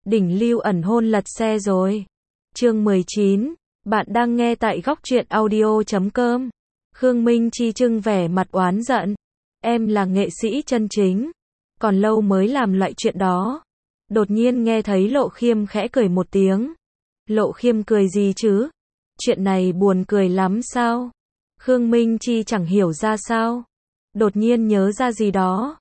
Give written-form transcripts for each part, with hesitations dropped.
Đỉnh lưu ẩn hôn lật xe rồi. Chương 19. Bạn đang nghe tại góc truyện audio.com. Khương Minh Chi trưng vẻ mặt oán giận. Em là nghệ sĩ chân chính. Còn lâu mới làm loại chuyện đó. Đột nhiên nghe thấy Lộ Khiêm khẽ cười một tiếng. Lộ Khiêm cười gì chứ? Chuyện này buồn cười lắm sao? Khương Minh Chi chẳng hiểu ra sao. Đột nhiên nhớ ra gì đó.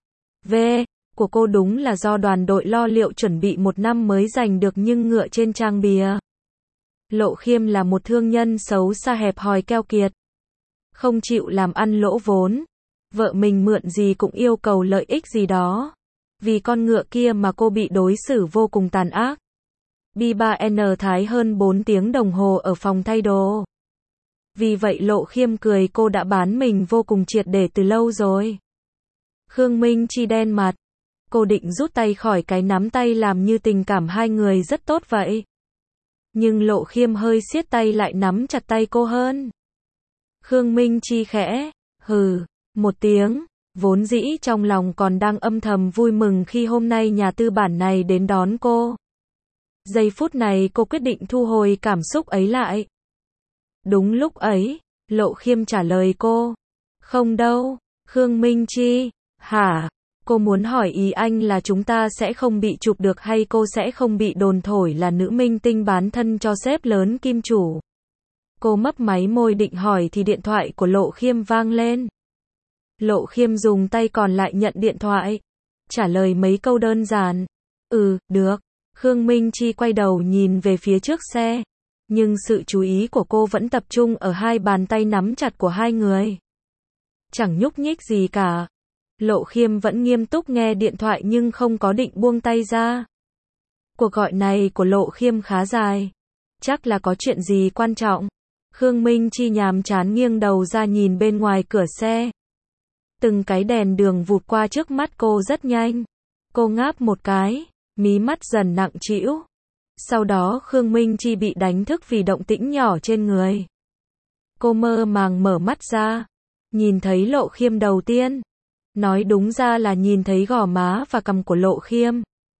Của cô đúng là do đoàn đội lo liệu chuẩn bị một năm mới giành được nhưng ngựa trên trang bìa. Lộ Khiêm là một thương nhân xấu xa hẹp hòi keo kiệt. Không chịu làm ăn lỗ vốn. Vợ mình mượn gì cũng yêu cầu lợi ích gì đó. Vì con ngựa kia mà cô bị đối xử vô cùng tàn ác. B3N thái hơn 4 tiếng đồng hồ ở phòng thay đồ. Vì vậy Lộ Khiêm cười cô đã bán mình vô cùng triệt để từ lâu rồi. Khương Minh Chi đen mặt. Cô định rút tay khỏi cái nắm tay làm như tình cảm hai người rất tốt vậy. Nhưng Lộ Khiêm hơi siết tay lại nắm chặt tay cô hơn. Khương Minh Chi khẽ hừ một tiếng, vốn dĩ trong lòng còn đang âm thầm vui mừng khi hôm nay nhà tư bản này đến đón cô. Giây phút này cô quyết định thu hồi cảm xúc ấy lại. Đúng lúc ấy, Lộ Khiêm trả lời cô. Không đâu, Khương Minh Chi, hả? Cô muốn hỏi ý anh là chúng ta sẽ không bị chụp được hay cô sẽ không bị đồn thổi là nữ minh tinh bán thân cho sếp lớn kim chủ? Cô mấp máy môi định hỏi thì điện thoại của Lộ Khiêm vang lên. Lộ Khiêm dùng tay còn lại nhận điện thoại. Trả lời mấy câu đơn giản. Được. Khương Minh Chi quay đầu nhìn về phía trước xe. Nhưng sự chú ý của cô vẫn tập trung ở hai bàn tay nắm chặt của hai người. Chẳng nhúc nhích gì cả. Lộ Khiêm vẫn nghiêm túc nghe điện thoại nhưng không có định buông tay ra. Cuộc gọi này của Lộ Khiêm khá dài. Chắc là có chuyện gì quan trọng. Khương Minh Chi nhàm chán nghiêng đầu ra nhìn bên ngoài cửa xe. Từng cái đèn đường vụt qua trước mắt cô rất nhanh. Cô ngáp một cái, mí mắt dần nặng trĩu. Sau đó Khương Minh Chi bị đánh thức vì động tĩnh nhỏ trên người. Cô mơ màng mở mắt ra. Nhìn thấy Lộ Khiêm đầu tiên. Nói đúng ra là nhìn thấy gò má và cằm của Lộ Khiêm.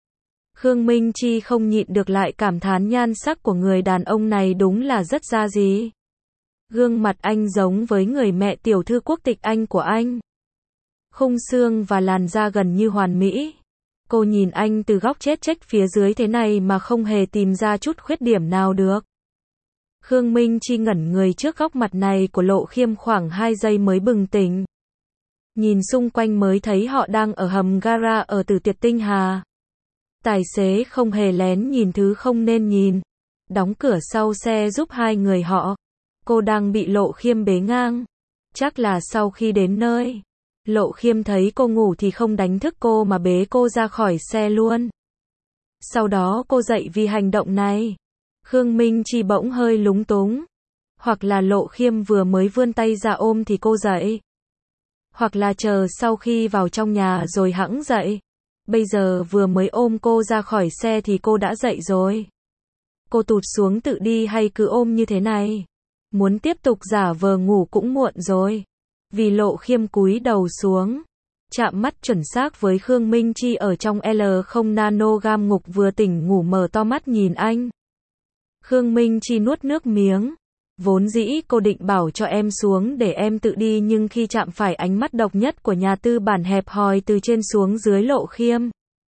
Khương Minh Chi không nhịn được lại cảm thán nhan sắc của người đàn ông này đúng là rất ra gì. Gương mặt anh giống với người mẹ tiểu thư quốc tịch Anh của anh. Khung xương và làn da gần như hoàn mỹ. Cô nhìn anh từ góc chết chếch phía dưới thế này mà không hề tìm ra chút khuyết điểm nào được. Khương Minh Chi ngẩn người trước góc mặt này của Lộ Khiêm khoảng 2 giây mới bừng tỉnh. Nhìn xung quanh mới thấy họ đang ở hầm gara ở Tử Tiệt Tinh Hà. Tài xế không hề lén nhìn thứ không nên nhìn. Đóng cửa sau xe giúp hai người họ. Cô đang bị Lộ Khiêm bế ngang. Chắc là sau khi đến nơi, Lộ Khiêm thấy cô ngủ thì không đánh thức cô mà bế cô ra khỏi xe luôn. Sau đó cô dậy vì hành động này. Khương Minh Chi bỗng hơi lúng túng. Hoặc là Lộ Khiêm vừa mới vươn tay ra ôm thì cô dậy. Hoặc là chờ sau khi vào trong nhà rồi hẵng dậy. Bây giờ vừa mới ôm cô ra khỏi xe thì cô đã dậy rồi. Cô tụt xuống tự đi hay cứ ôm như thế này? Muốn tiếp tục giả vờ ngủ cũng muộn rồi. Vì Lộ Khiêm cúi đầu xuống. Chạm mắt chuẩn xác với Khương Minh Chi ở trong L0 nanogam ngục vừa tỉnh ngủ mở to mắt nhìn anh. Khương Minh Chi nuốt nước miếng. Vốn dĩ cô định bảo cho em xuống để em tự đi nhưng khi chạm phải ánh mắt độc nhất của nhà tư bản hẹp hòi từ trên xuống dưới Lộ Khiêm.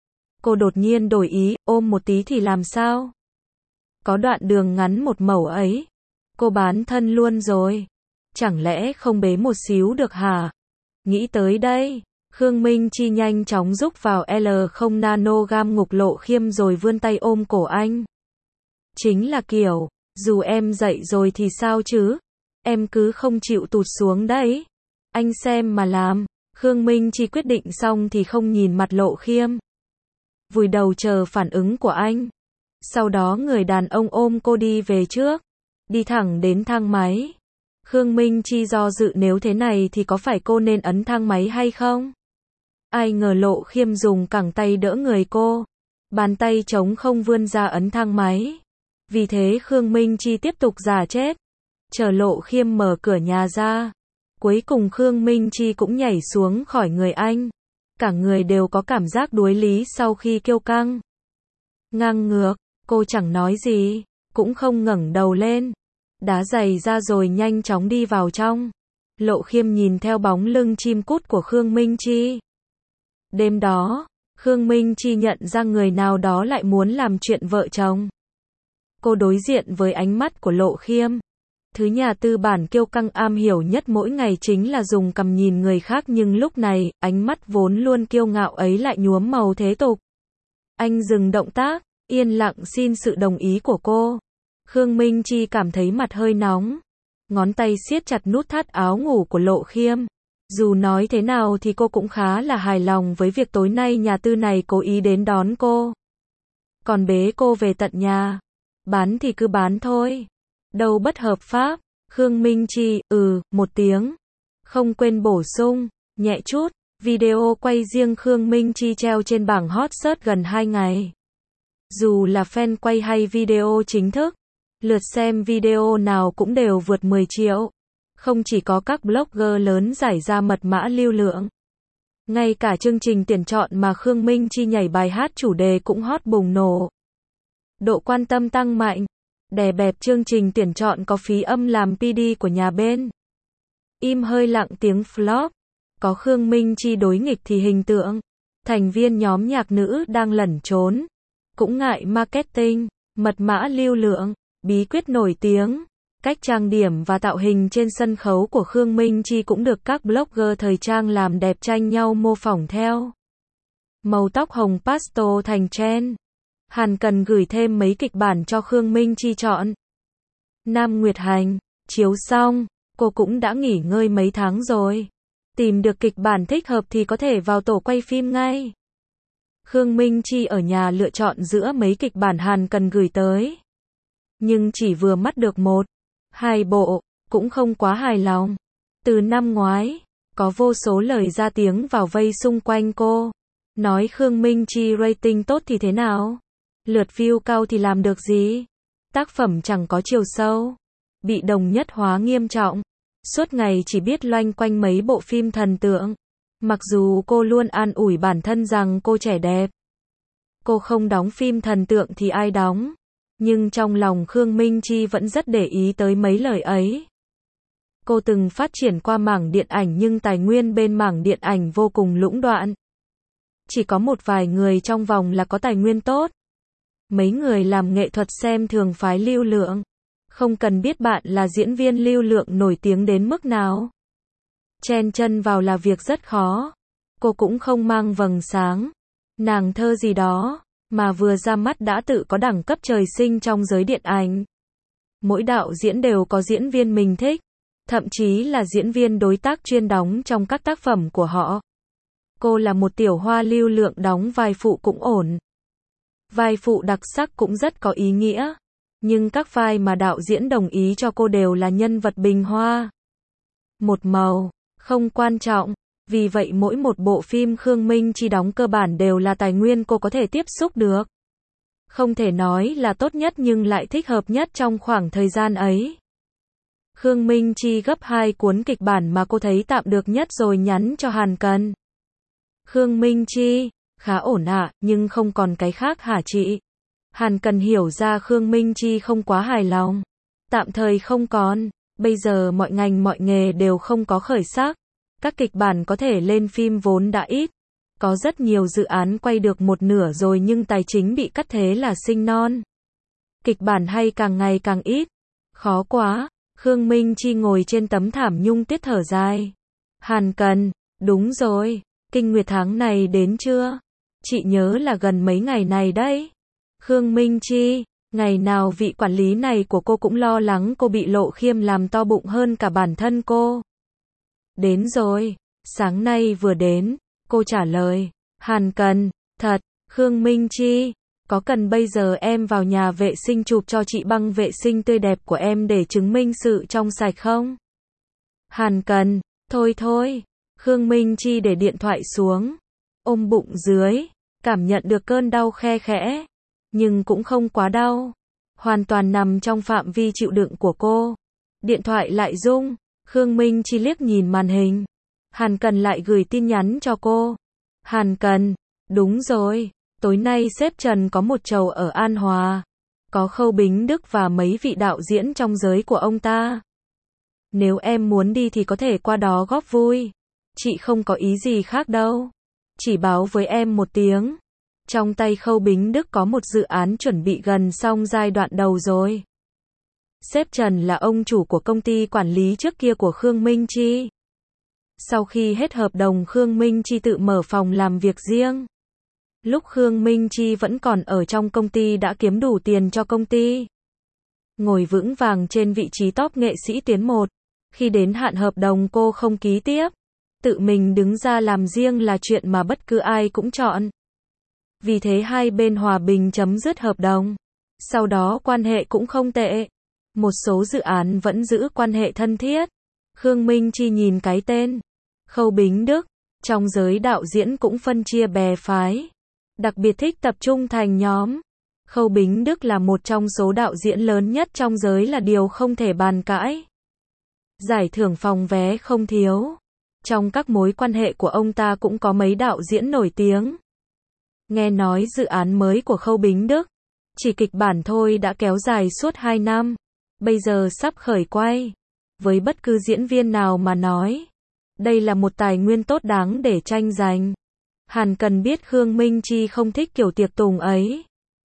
Cô đột nhiên đổi ý, ôm một tí thì làm sao? Có đoạn đường ngắn một mẩu ấy. Cô bán thân luôn rồi. Chẳng lẽ không bế một xíu được hả? Nghĩ tới đây, Khương Minh Chi nhanh chóng rúc vào L0 nanogam ngục Lộ Khiêm rồi vươn tay ôm cổ anh. Chính là kiểu, dù em dậy rồi thì sao chứ? Em cứ không chịu tụt xuống đấy. Anh xem mà làm. Khương Minh Chi quyết định xong thì không nhìn mặt Lộ Khiêm. Vùi đầu chờ phản ứng của anh. Sau đó người đàn ông ôm cô đi về trước. Đi thẳng đến thang máy. Khương Minh Chi do dự nếu thế này thì có phải cô nên ấn thang máy hay không? Ai ngờ Lộ Khiêm dùng cẳng tay đỡ người cô. Bàn tay trống không vươn ra ấn thang máy. Vì thế Khương Minh Chi tiếp tục giả chết. Chờ Lộ Khiêm mở cửa nhà ra. Cuối cùng Khương Minh Chi cũng nhảy xuống khỏi người anh. Cả người đều có cảm giác đuối lý sau khi kiêu căng. Ngang ngược, cô chẳng nói gì, cũng không ngẩng đầu lên. Đá giày ra rồi nhanh chóng đi vào trong. Lộ Khiêm nhìn theo bóng lưng chim cút của Khương Minh Chi. Đêm đó, Khương Minh Chi nhận ra người nào đó lại muốn làm chuyện vợ chồng. Cô đối diện với ánh mắt của Lộ Khiêm. Thứ nhà tư bản kiêu căng am hiểu nhất mỗi ngày chính là dùng cằm nhìn người khác, nhưng lúc này, ánh mắt vốn luôn kiêu ngạo ấy lại nhuốm màu thế tục. Anh dừng động tác, yên lặng xin sự đồng ý của cô. Khương Minh Chi cảm thấy mặt hơi nóng. Ngón tay siết chặt nút thắt áo ngủ của Lộ Khiêm. Dù nói thế nào thì cô cũng khá là hài lòng với việc tối nay nhà tư này cố ý đến đón cô. Còn bế cô về tận nhà. Bán thì cứ bán thôi. Đâu bất hợp pháp. Khương Minh Chi, một tiếng. Không quên bổ sung, nhẹ chút. Video quay riêng Khương Minh Chi treo trên bảng hot search gần 2 ngày. Dù là fan quay hay video chính thức, lượt xem video nào cũng đều vượt 10 triệu. Không chỉ có các blogger lớn giải ra mật mã lưu lượng. Ngay cả chương trình tuyển chọn mà Khương Minh Chi nhảy bài hát chủ đề cũng hot bùng nổ. Độ quan tâm tăng mạnh. Đè bẹp chương trình tuyển chọn có phí âm làm PD của nhà bên. Im hơi lặng tiếng flop. Có Khương Minh Chi đối nghịch thì hình tượng thành viên nhóm nhạc nữ đang lẩn trốn. Cũng ngại marketing, mật mã lưu lượng, bí quyết nổi tiếng. Cách trang điểm và tạo hình trên sân khấu của Khương Minh Chi cũng được các blogger thời trang làm đẹp tranh nhau mô phỏng theo. Màu tóc hồng pastel thành trend. Hàn Cần gửi thêm mấy kịch bản cho Khương Minh Chi chọn. Nam Nguyệt Hành, chiếu xong, cô cũng đã nghỉ ngơi mấy tháng rồi. Tìm được kịch bản thích hợp thì có thể vào tổ quay phim ngay. Khương Minh Chi ở nhà lựa chọn giữa mấy kịch bản Hàn Cần gửi tới. Nhưng chỉ vừa mắt được 1-2 bộ, cũng không quá hài lòng. Từ năm ngoái, có vô số lời ra tiếng vào vây xung quanh cô. Nói Khương Minh Chi rating tốt thì thế nào? Lượt view cao thì làm được gì? Tác phẩm chẳng có chiều sâu. Bị đồng nhất hóa nghiêm trọng. Suốt ngày chỉ biết loanh quanh mấy bộ phim thần tượng. Mặc dù cô luôn an ủi bản thân rằng cô trẻ đẹp. Cô không đóng phim thần tượng thì ai đóng? Nhưng trong lòng Khương Minh Chi vẫn rất để ý tới mấy lời ấy. Cô từng phát triển qua mảng điện ảnh nhưng tài nguyên bên mảng điện ảnh vô cùng lũng đoạn. Chỉ có một vài người trong vòng là có tài nguyên tốt. Mấy người làm nghệ thuật xem thường phái lưu lượng. Không cần biết bạn là diễn viên lưu lượng nổi tiếng đến mức nào. Chen chân vào là việc rất khó. Cô cũng không mang vầng sáng, nàng thơ gì đó, mà vừa ra mắt đã tự có đẳng cấp trời sinh trong giới điện ảnh. Mỗi đạo diễn đều có diễn viên mình thích, thậm chí là diễn viên đối tác chuyên đóng trong các tác phẩm của họ. Cô là một tiểu hoa lưu lượng đóng vai phụ cũng ổn. Vai phụ đặc sắc cũng rất có ý nghĩa. Nhưng các vai mà đạo diễn đồng ý cho cô đều là nhân vật bình hoa. Một màu, không quan trọng. Vì vậy mỗi một bộ phim Khương Minh Chi đóng cơ bản đều là tài nguyên cô có thể tiếp xúc được. Không thể nói là tốt nhất nhưng lại thích hợp nhất trong khoảng thời gian ấy. Khương Minh Chi gấp 2 cuốn kịch bản mà cô thấy tạm được nhất rồi nhắn cho Hàn Cần. Khương Minh Chi, khá ổn ạ, nhưng không còn cái khác hả chị? Hàn Cần hiểu ra Khương Minh Chi không quá hài lòng. Tạm thời không còn, bây giờ mọi ngành mọi nghề đều không có khởi sắc. Các kịch bản có thể lên phim vốn đã ít. Có rất nhiều dự án quay được một nửa rồi nhưng tài chính bị cắt thế là sinh non. Kịch bản hay càng ngày càng ít. Khó quá. Khương Minh Chi ngồi trên tấm thảm nhung tuyết thở dài. Hàn Cần, đúng rồi. Kinh nguyệt tháng này đến chưa? Chị nhớ là gần mấy ngày này đấy. Khương Minh Chi, ngày nào vị quản lý này của cô cũng lo lắng cô bị Lộ Khiêm làm to bụng hơn cả bản thân cô. Đến rồi, sáng nay vừa đến, cô trả lời. Hàn Cần, thật, Khương Minh Chi, có cần bây giờ em vào nhà vệ sinh chụp cho chị băng vệ sinh tươi đẹp của em để chứng minh sự trong sạch không? Hàn Cần, thôi thôi. Khương Minh Chi để điện thoại xuống, ôm bụng dưới, cảm nhận được cơn đau khe khẽ, nhưng cũng không quá đau, hoàn toàn nằm trong phạm vi chịu đựng của cô. Điện thoại lại rung, Khương Minh Chi liếc nhìn màn hình. Hàn Cần lại gửi tin nhắn cho cô. Hàn Cần, đúng rồi, Tối nay sếp Trần có một chầu ở An Hòa. Có Khâu Bính Đức và mấy vị đạo diễn trong giới của ông ta. Nếu em muốn đi thì có thể qua đó góp vui. Chị không có ý gì khác đâu. Chỉ báo với em một tiếng. Trong tay Khâu Bính Đức có một dự án chuẩn bị gần xong giai đoạn đầu rồi. Sếp Trần là ông chủ của công ty quản lý trước kia của Khương Minh Chi. Sau khi hết hợp đồng, Khương Minh Chi tự mở phòng làm việc riêng. Lúc Khương Minh Chi vẫn còn ở trong công ty đã kiếm đủ tiền cho công ty. Ngồi vững vàng trên vị trí top nghệ sĩ tuyến 1. Khi đến hạn hợp đồng cô không ký tiếp. Tự mình đứng ra làm riêng là chuyện mà bất cứ ai cũng chọn. Vì thế hai bên hòa bình chấm dứt hợp đồng. Sau đó quan hệ cũng không tệ. Một số dự án vẫn giữ quan hệ thân thiết. Khương Minh Chi nhìn cái tên Khâu Bính Đức, trong giới đạo diễn cũng phân chia bè phái. Đặc biệt thích tập trung thành nhóm. Khâu Bính Đức là một trong số đạo diễn lớn nhất trong giới là điều không thể bàn cãi. Giải thưởng phòng vé không thiếu. Trong các mối quan hệ của ông ta cũng có mấy đạo diễn nổi tiếng. Nghe nói dự án mới của Khâu Bính Đức, chỉ kịch bản thôi đã kéo dài suốt 2 năm. Bây giờ sắp khởi quay. Với bất cứ diễn viên nào mà nói, đây là một tài nguyên tốt đáng để tranh giành. Hàn cần biết Khương Minh Chi không thích kiểu tiệc tùng ấy.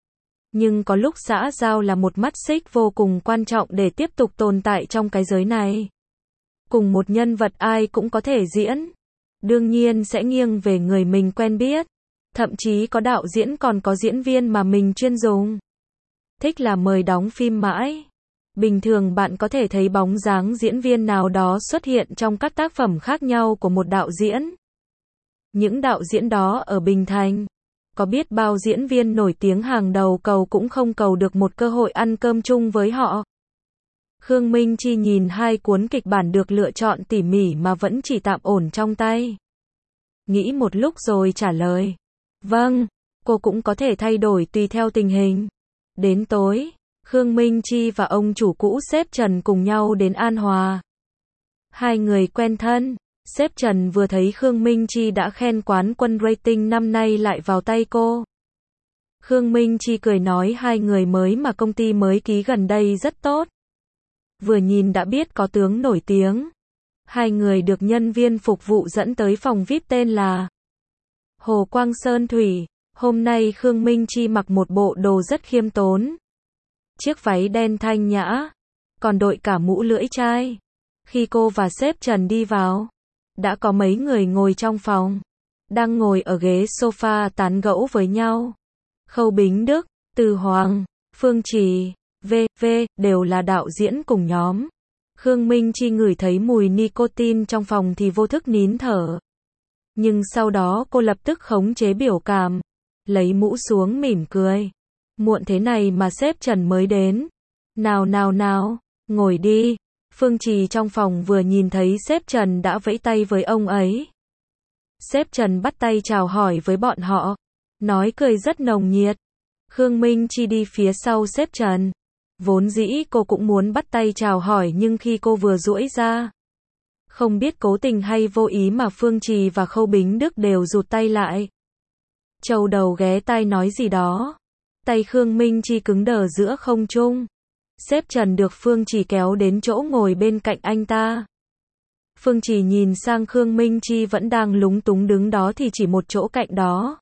Nhưng có lúc xã giao là một mắt xích vô cùng quan trọng để tiếp tục tồn tại trong cái giới này. Cùng một nhân vật ai cũng có thể diễn. Đương nhiên sẽ nghiêng về người mình quen biết. Thậm chí có đạo diễn còn có diễn viên mà mình chuyên dùng. Thích là mời đóng phim mãi. Bình thường bạn có thể thấy bóng dáng diễn viên nào đó xuất hiện trong các tác phẩm khác nhau của một đạo diễn. Những đạo diễn đó ở Bình Thành, có biết bao diễn viên nổi tiếng hàng đầu cầu cũng không cầu được một cơ hội ăn cơm chung với họ. Khương Minh Chi nhìn hai cuốn kịch bản được lựa chọn tỉ mỉ mà vẫn chỉ tạm ổn trong tay. Nghĩ một lúc rồi trả lời. Vâng, cô cũng có thể thay đổi tùy theo tình hình. Đến tối, Khương Minh Chi và ông chủ cũ sếp Trần cùng nhau đến An Hòa. Hai người quen thân. Sếp Trần vừa thấy Khương Minh Chi đã khen quán quân rating năm nay lại vào tay cô. Khương Minh Chi cười nói hai người mới mà công ty mới ký gần đây rất tốt. Vừa nhìn đã biết có tướng nổi tiếng. Hai người được nhân viên phục vụ dẫn tới phòng VIP tên là Hồ Quang Sơn Thủy. Hôm nay Khương Minh Chi mặc một bộ đồ rất khiêm tốn. Chiếc váy đen thanh nhã, còn đội cả mũ lưỡi chai. Khi cô và sếp Trần đi vào, đã có mấy người ngồi trong phòng, đang ngồi ở ghế sofa tán gẫu với nhau. Khâu Bính Đức, Từ Hoàng, Phương Trì, v.v. đều là đạo diễn cùng nhóm. Khương Minh Chi ngửi thấy mùi nicotine trong phòng thì vô thức nín thở. Nhưng sau đó cô lập tức khống chế biểu cảm, lấy mũ xuống mỉm cười. Muộn thế này mà sếp Trần mới đến. Nào nào nào, ngồi đi. Phương Trì trong phòng vừa nhìn thấy sếp Trần đã vẫy tay với ông ấy. Sếp Trần bắt tay chào hỏi với bọn họ, nói cười rất nồng nhiệt. Khương Minh Chi đi phía sau sếp Trần. Vốn dĩ cô cũng muốn bắt tay chào hỏi nhưng khi cô vừa duỗi ra, không biết cố tình hay vô ý mà Phương Trì và Khâu Bính Đức đều rụt tay lại. Châu đầu ghé tai nói gì đó. Tay Khương Minh Chi cứng đờ giữa không trung. Sếp Trần được Phương Trì kéo đến chỗ ngồi bên cạnh anh ta. Phương Trì nhìn sang Khương Minh Chi vẫn đang lúng túng đứng đó thì chỉ một chỗ cạnh đó.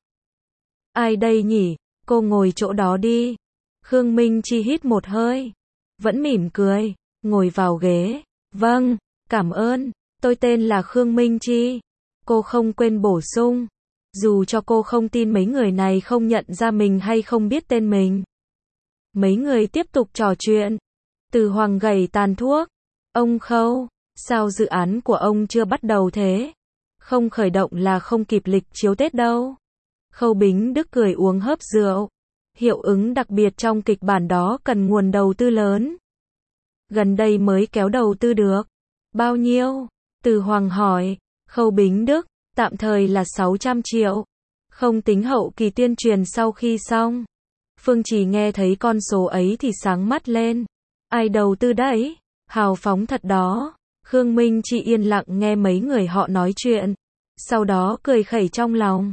Ai đây nhỉ? Cô ngồi chỗ đó đi. Khương Minh Chi hít một hơi. Vẫn mỉm cười. Ngồi vào ghế. Vâng, cảm ơn. Tôi tên là Khương Minh Chi. Cô không quên bổ sung. Dù cho cô không tin mấy người này không nhận ra mình hay không biết tên mình. Mấy người tiếp tục trò chuyện. Từ Hoàng gầy tàn thuốc. Ông Khâu, sao dự án của ông chưa bắt đầu thế? Không khởi động là không kịp lịch chiếu Tết đâu. Khâu Bính Đức cười uống hớp rượu. Hiệu ứng đặc biệt trong kịch bản đó cần nguồn đầu tư lớn. Gần đây mới kéo đầu tư được. Bao nhiêu? Từ Hoàng hỏi. Khâu Bính Đức, tạm thời là 600 triệu. Không tính hậu kỳ tuyên truyền sau khi xong. Phương Trì nghe thấy con số ấy thì sáng mắt lên. Ai đầu tư đấy? Hào phóng thật đó. Khương Minh Chi yên lặng nghe mấy người họ nói chuyện. Sau đó cười khẩy trong lòng.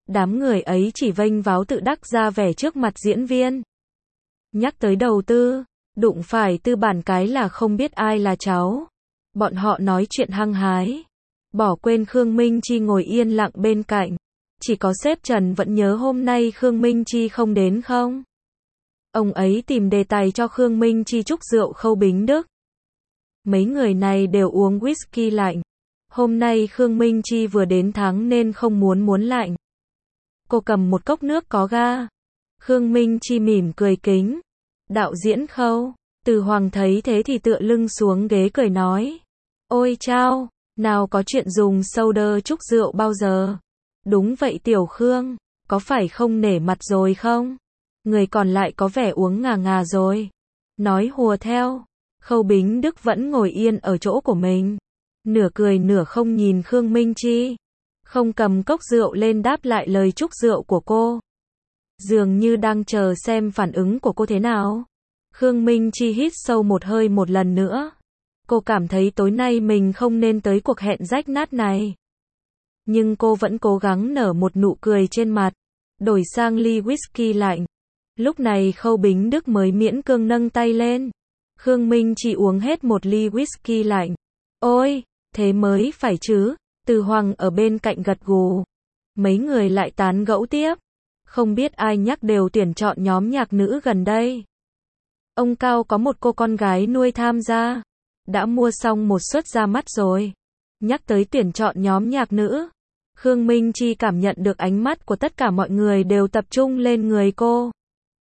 Đám người ấy chỉ vênh váo tự đắc ra vẻ trước mặt diễn viên. Nhắc tới đầu tư, đụng phải tư bản cái là không biết ai là cháu. Bọn họ nói chuyện hăng hái. Bỏ quên Khương Minh Chi ngồi yên lặng bên cạnh. Chỉ có sếp Trần vẫn nhớ hôm nay Khương Minh Chi không đến không? Ông ấy tìm đề tài cho Khương Minh Chi chúc rượu Khâu Bính Đức. Mấy người này đều uống whisky lạnh. Hôm nay Khương Minh Chi vừa đến tháng nên không muốn lạnh. Cô cầm một cốc nước có ga. Khương Minh Chi mỉm cười kính. Đạo diễn Khâu. Từ Hoàng thấy thế thì tựa lưng xuống ghế cười nói. Ôi chao, nào có chuyện dùng soda chúc rượu bao giờ. Đúng vậy Tiểu Khương, có phải không nể mặt rồi không? Người còn lại có vẻ uống ngà ngà rồi. Nói hùa theo. Khâu Bính Đức vẫn ngồi yên ở chỗ của mình. Nửa cười nửa không nhìn Khương Minh Chi. Không cầm cốc rượu lên đáp lại lời chúc rượu của cô. Dường như đang chờ xem phản ứng của cô thế nào. Khương Minh Chi hít sâu một hơi một lần nữa. Cô cảm thấy tối nay mình không nên tới cuộc hẹn rách nát này. Nhưng cô vẫn cố gắng nở một nụ cười trên mặt. Đổi sang ly whisky lạnh. Lúc này Khâu Bính Đức mới miễn cưỡng nâng tay lên. Khương Minh Chi uống hết một ly whisky lạnh. Ôi, thế mới phải chứ. Từ Hoàng ở bên cạnh gật gù. Mấy người lại tán gẫu tiếp. Không biết ai nhắc đều tuyển chọn nhóm nhạc nữ gần đây. Ông Cao có một cô con gái nuôi tham gia. Đã mua xong một suất ra mắt rồi. Nhắc tới tuyển chọn nhóm nhạc nữ. Khương Minh Chi cảm nhận được ánh mắt của tất cả mọi người đều tập trung lên người cô.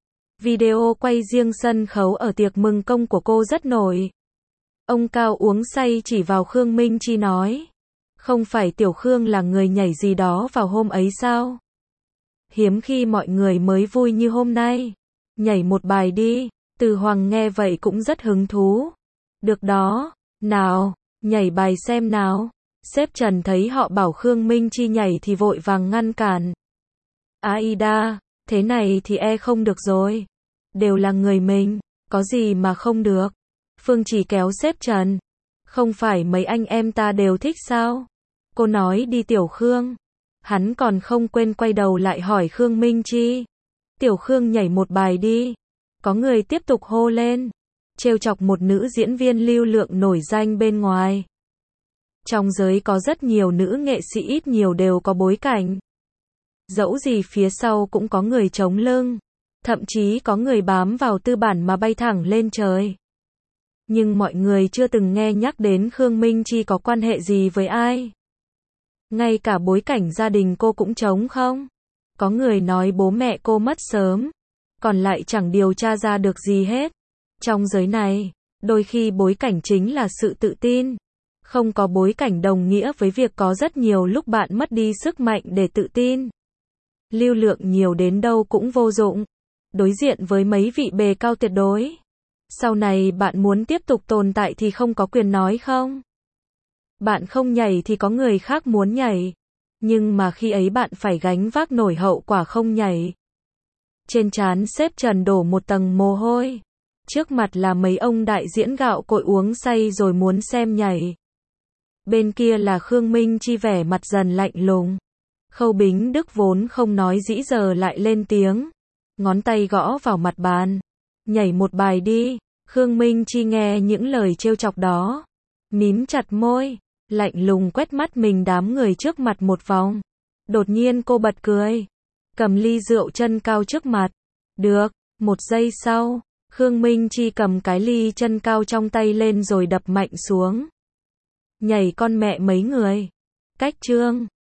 Video quay riêng sân khấu ở tiệc mừng công của cô rất nổi. Ông Cao uống say chỉ vào Khương Minh Chi nói. Không phải Tiểu Khương là người nhảy gì đó vào hôm ấy sao? Hiếm khi mọi người mới vui như hôm nay. Nhảy một bài đi. Từ Hoàng nghe vậy cũng rất hứng thú. Được đó. Nào, nhảy bài xem nào. Sếp Trần thấy họ bảo Khương Minh Chi nhảy thì vội vàng ngăn cản. Aida, thế này thì không được rồi. Đều là người mình, có gì mà không được. Phương chỉ kéo sếp Trần. Không phải mấy anh em ta đều thích sao? Cô nói đi Tiểu Khương. Hắn còn không quên quay đầu lại hỏi Khương Minh Chi. Tiểu Khương nhảy một bài đi. Có người tiếp tục hô lên. Trêu chọc một nữ diễn viên lưu lượng nổi danh bên ngoài. Trong giới có rất nhiều nữ nghệ sĩ ít nhiều đều có bối cảnh. Dẫu gì phía sau cũng có người chống lưng. Thậm chí có người bám vào tư bản mà bay thẳng lên trời. Nhưng mọi người chưa từng nghe nhắc đến Khương Minh Chi có quan hệ gì với ai. Ngay cả bối cảnh gia đình cô cũng trống không. Có người nói bố mẹ cô mất sớm. Còn lại chẳng điều tra ra được gì hết. Trong giới này, đôi khi bối cảnh chính là sự tự tin. Không có bối cảnh đồng nghĩa với việc có rất nhiều lúc bạn mất đi sức mạnh để tự tin. Lưu lượng nhiều đến đâu cũng vô dụng. Đối diện với mấy vị bề cao tuyệt đối. Sau này bạn muốn tiếp tục tồn tại thì không có quyền nói không. Bạn không nhảy thì có người khác muốn nhảy. Nhưng mà khi ấy bạn phải gánh vác nổi hậu quả không nhảy. Trên trán sếp Trần đổ một tầng mồ hôi. Trước mặt là mấy ông đại diễn gạo cội uống say rồi muốn xem nhảy. Bên kia là Khương Minh Chi vẻ mặt dần lạnh lùng. Khâu Bính Đức vốn không nói dĩ giờ lại lên tiếng. Ngón tay gõ vào mặt bàn. Nhảy một bài đi. Khương Minh Chi nghe những lời trêu chọc đó. Mím chặt môi. Lạnh lùng quét mắt mình đám người trước mặt một vòng. Đột nhiên cô bật cười. Cầm ly rượu chân cao trước mặt. Được. Một giây sau. Khương Minh Chi cầm cái ly chân cao trong tay lên rồi đập mạnh xuống. Nhảy con mẹ mấy người. Cách chương